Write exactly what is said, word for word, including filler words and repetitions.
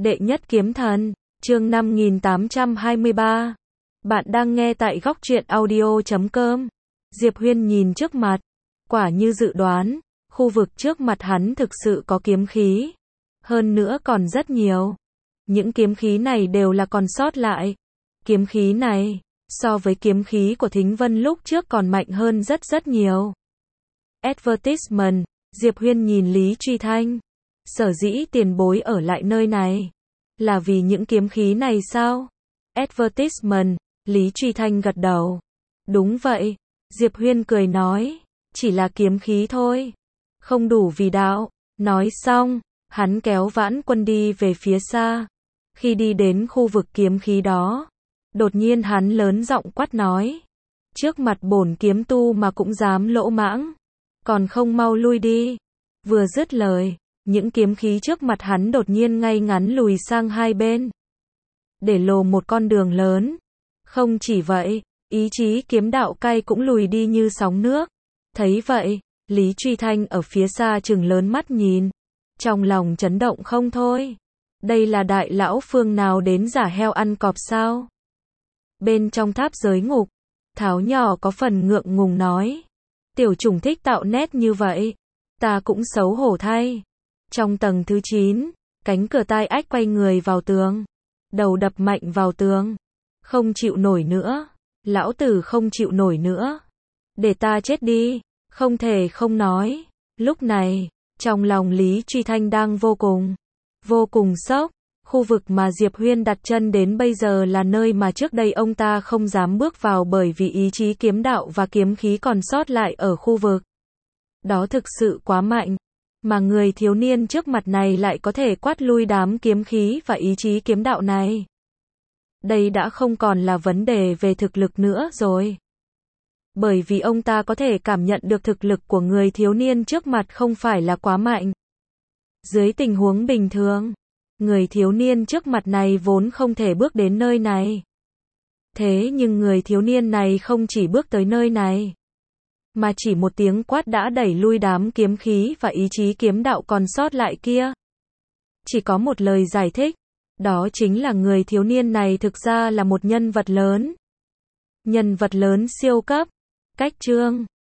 Đệ nhất kiếm thần, chương năm nghìn tám trăm hai mươi ba. Bạn đang nghe tại góc truyện audio chấm com. Diệp Huyên nhìn trước mặt, quả như dự đoán, khu vực trước mặt hắn thực sự có kiếm khí. Hơn nữa còn rất nhiều. Những kiếm khí này đều là còn sót lại. Kiếm khí này, so với kiếm khí của Thính Vân lúc trước còn mạnh hơn rất rất nhiều. Advertisement, Diệp Huyên nhìn Lý Truy Thanh. Sở dĩ tiền bối ở lại nơi này, là vì những kiếm khí này sao? Advertisement, Lý Truy Thanh gật đầu. Đúng vậy, Diệp Huyên cười nói, chỉ là kiếm khí thôi, không đủ vì đạo. Nói xong, hắn kéo Vãn Quân đi về phía xa. Khi đi đến khu vực kiếm khí đó, đột nhiên hắn lớn giọng quát nói, trước mặt bổn kiếm tu mà cũng dám lỗ mãng, còn không mau lui đi. Vừa dứt lời, những kiếm khí trước mặt hắn đột nhiên ngay ngắn lùi sang hai bên, để lộ một con đường lớn. Không chỉ vậy, ý chí kiếm đạo cay cũng lùi đi như sóng nước. Thấy vậy, Lý Truy Thanh ở phía xa trừng lớn mắt nhìn, trong lòng chấn động không thôi. Đây là đại lão phương nào đến giả heo ăn cọp sao? Bên trong tháp giới ngục, Tháo nhỏ có phần ngượng ngùng nói, tiểu chủng thích tạo nét như vậy, ta cũng xấu hổ thay. Trong tầng thứ chín, cánh cửa tai ách quay người vào tường, đầu đập mạnh vào tường. Không chịu nổi nữa, lão tử không chịu nổi nữa. Để ta chết đi, không thể không nói. Lúc này, trong lòng Lý Truy Thanh đang vô cùng, vô cùng sốc. Khu vực mà Diệp Huyên đặt chân đến bây giờ là nơi mà trước đây ông ta không dám bước vào bởi vì ý chí kiếm đạo và kiếm khí còn sót lại ở khu vực đó thực sự quá mạnh. Mà người thiếu niên trước mặt này lại có thể quát lui đám kiếm khí và ý chí kiếm đạo này. Đây đã không còn là vấn đề về thực lực nữa rồi. Bởi vì ông ta có thể cảm nhận được thực lực của người thiếu niên trước mặt không phải là quá mạnh. Dưới tình huống bình thường, người thiếu niên trước mặt này vốn không thể bước đến nơi này. Thế nhưng người thiếu niên này không chỉ bước tới nơi này, mà chỉ một tiếng quát đã đẩy lui đám kiếm khí và ý chí kiếm đạo còn sót lại kia. Chỉ có một lời giải thích, đó chính là người thiếu niên này thực ra là một nhân vật lớn. Nhân vật lớn siêu cấp. Cách chương